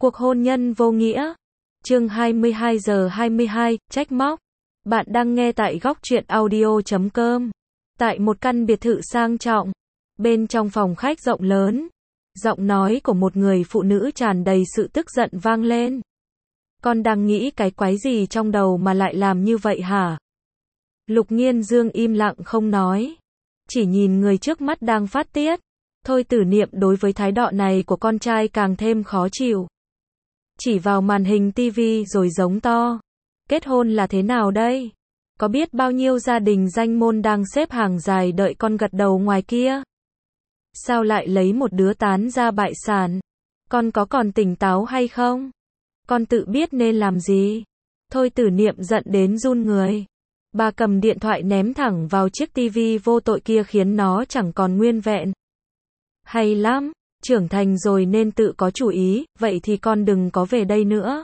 Cuộc hôn nhân vô nghĩa. Chương 22 giờ 22, trách móc. Bạn đang nghe tại góc truyện audio.com. Tại một căn biệt thự sang trọng, bên trong phòng khách rộng lớn, giọng nói của một người phụ nữ tràn đầy sự tức giận vang lên. Con đang nghĩ cái quái gì trong đầu mà lại làm như vậy hả? Lục Nghiên Dương im lặng không nói, chỉ nhìn người trước mắt đang phát tiết. Thôi Tử Niệm đối với thái độ này của con trai càng thêm khó chịu. Chỉ vào màn hình tivi rồi giống to. Kết hôn là thế nào đây? Có biết bao nhiêu gia đình danh môn đang xếp hàng dài đợi con gật đầu ngoài kia? Sao lại lấy một đứa tán ra bại sản? Con có còn tỉnh táo hay không? Con tự biết nên làm gì? Thôi Tử Niệm giận đến run người. Bà cầm điện thoại ném thẳng vào chiếc tivi vô tội kia khiến nó chẳng còn nguyên vẹn. Hay lắm, trưởng thành rồi nên tự có chủ ý, vậy thì con đừng có về đây nữa.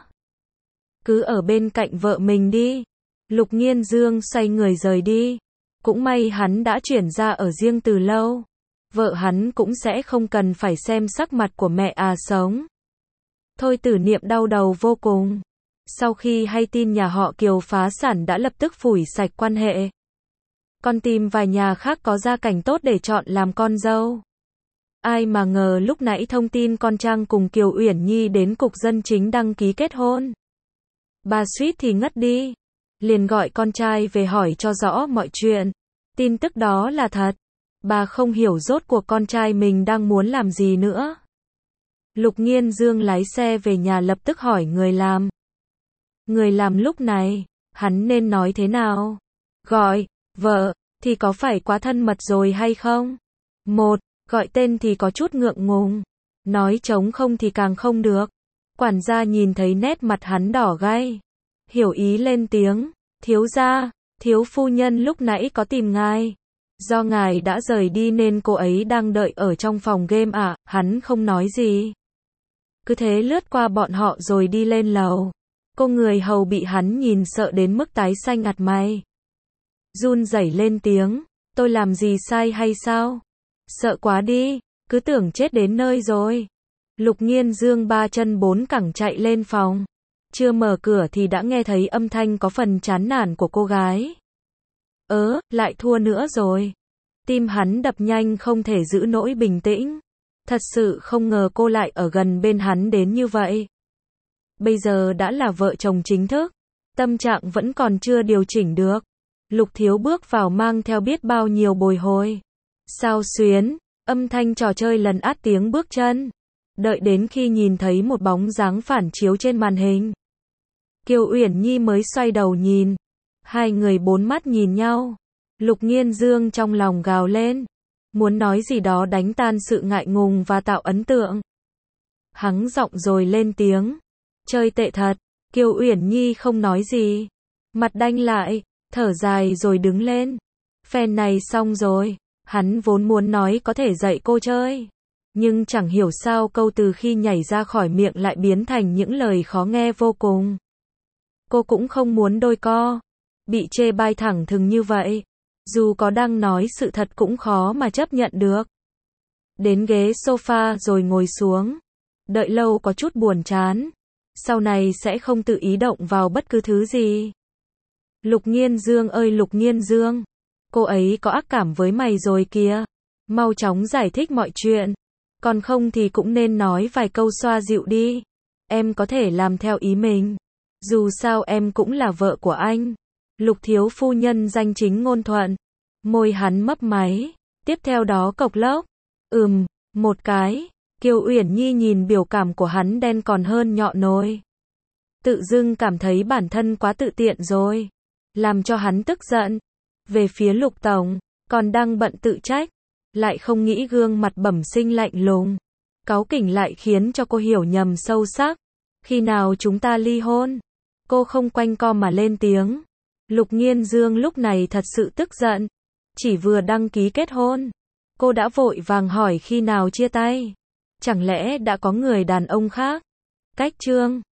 Cứ ở bên cạnh vợ mình đi. Lục Nghiên Dương xoay người rời đi. Cũng may hắn đã chuyển ra ở riêng từ lâu. Vợ hắn cũng sẽ không cần phải xem sắc mặt của mẹ sống. Thôi Tử Niệm đau đầu vô cùng. Sau khi hay tin nhà họ Kiều phá sản đã lập tức phủi sạch quan hệ. Con tìm vài nhà khác có gia cảnh tốt để chọn làm con dâu. Ai mà ngờ lúc nãy thông tin con Trang cùng Kiều Uyển Nhi đến cục dân chính đăng ký kết hôn. Bà suýt thì ngất đi. Liền gọi con trai về hỏi cho rõ mọi chuyện. Tin tức đó là thật. Bà không hiểu rốt cuộc con trai mình đang muốn làm gì nữa. Lục Nghiên Dương lái xe về nhà lập tức hỏi người làm. Người làm lúc này, hắn nên nói thế nào? Gọi, vợ, thì có phải quá thân mật rồi hay không? Một, gọi tên thì có chút ngượng ngùng. Nói trống không thì càng không được. Quản gia nhìn thấy nét mặt hắn đỏ gay. Hiểu ý lên tiếng. Thiếu gia, thiếu phu nhân lúc nãy có tìm ngài. Do ngài đã rời đi nên cô ấy đang đợi ở trong phòng game à, hắn không nói gì. Cứ thế lướt qua bọn họ rồi đi lên lầu. Cô người hầu bị hắn nhìn sợ đến mức tái xanh mặt mày. Run rẩy lên tiếng, tôi làm gì sai hay sao? Sợ quá đi, cứ tưởng chết đến nơi rồi. Lục Nghiên Dương ba chân bốn cẳng chạy lên phòng. Chưa mở cửa thì đã nghe thấy âm thanh có phần chán nản của cô gái. Lại thua nữa rồi. Tim hắn đập nhanh không thể giữ nổi bình tĩnh. Thật sự không ngờ cô lại ở gần bên hắn đến như vậy. Bây giờ đã là vợ chồng chính thức. Tâm trạng vẫn còn chưa điều chỉnh được. Lục Thiếu bước vào mang theo biết bao nhiêu bồi hồi. Sao xuyến, âm thanh trò chơi lần át tiếng bước chân. Đợi đến khi nhìn thấy một bóng dáng phản chiếu trên màn hình. Kiều Uyển Nhi mới xoay đầu nhìn. Hai người bốn mắt nhìn nhau. Lục Nghiên Dương trong lòng gào lên. Muốn nói gì đó đánh tan sự ngại ngùng và tạo ấn tượng. Hắng giọng rồi lên tiếng. Chơi tệ thật. Kiều Uyển Nhi không nói gì. Mặt đanh lại, thở dài rồi đứng lên. Phen này xong rồi. Hắn vốn muốn nói có thể dạy cô chơi. Nhưng chẳng hiểu sao câu từ khi nhảy ra khỏi miệng lại biến thành những lời khó nghe vô cùng. Cô cũng không muốn đôi co. Bị chê bai thẳng thừng như vậy. Dù có đang nói sự thật cũng khó mà chấp nhận được. Đến ghế sofa rồi ngồi xuống. Đợi lâu có chút buồn chán. Sau này sẽ không tự ý động vào bất cứ thứ gì. Lục Nghiên Dương ơi Lục Nghiên Dương. Cô ấy có ác cảm với mày rồi kìa. Mau chóng giải thích mọi chuyện. Còn không thì cũng nên nói vài câu xoa dịu đi. Em có thể làm theo ý mình. Dù sao em cũng là vợ của anh. Lục thiếu phu nhân danh chính ngôn thuận. Môi hắn mấp máy. Tiếp theo đó cộc lốc. Một cái. Kiều Uyển Nhi nhìn biểu cảm của hắn đen còn hơn nhọn nồi. Tự dưng cảm thấy bản thân quá tự tiện rồi. Làm cho hắn tức giận. Về phía Lục Tổng, còn đang bận tự trách. Lại không nghĩ gương mặt bẩm sinh lạnh lùng. Cáu kỉnh lại khiến cho cô hiểu nhầm sâu sắc. Khi nào chúng ta ly hôn? Cô không quanh co mà lên tiếng. Lục Nghiên Dương lúc này thật sự tức giận. Chỉ vừa đăng ký kết hôn. Cô đã vội vàng hỏi khi nào chia tay. Chẳng lẽ đã có người đàn ông khác? Cách chương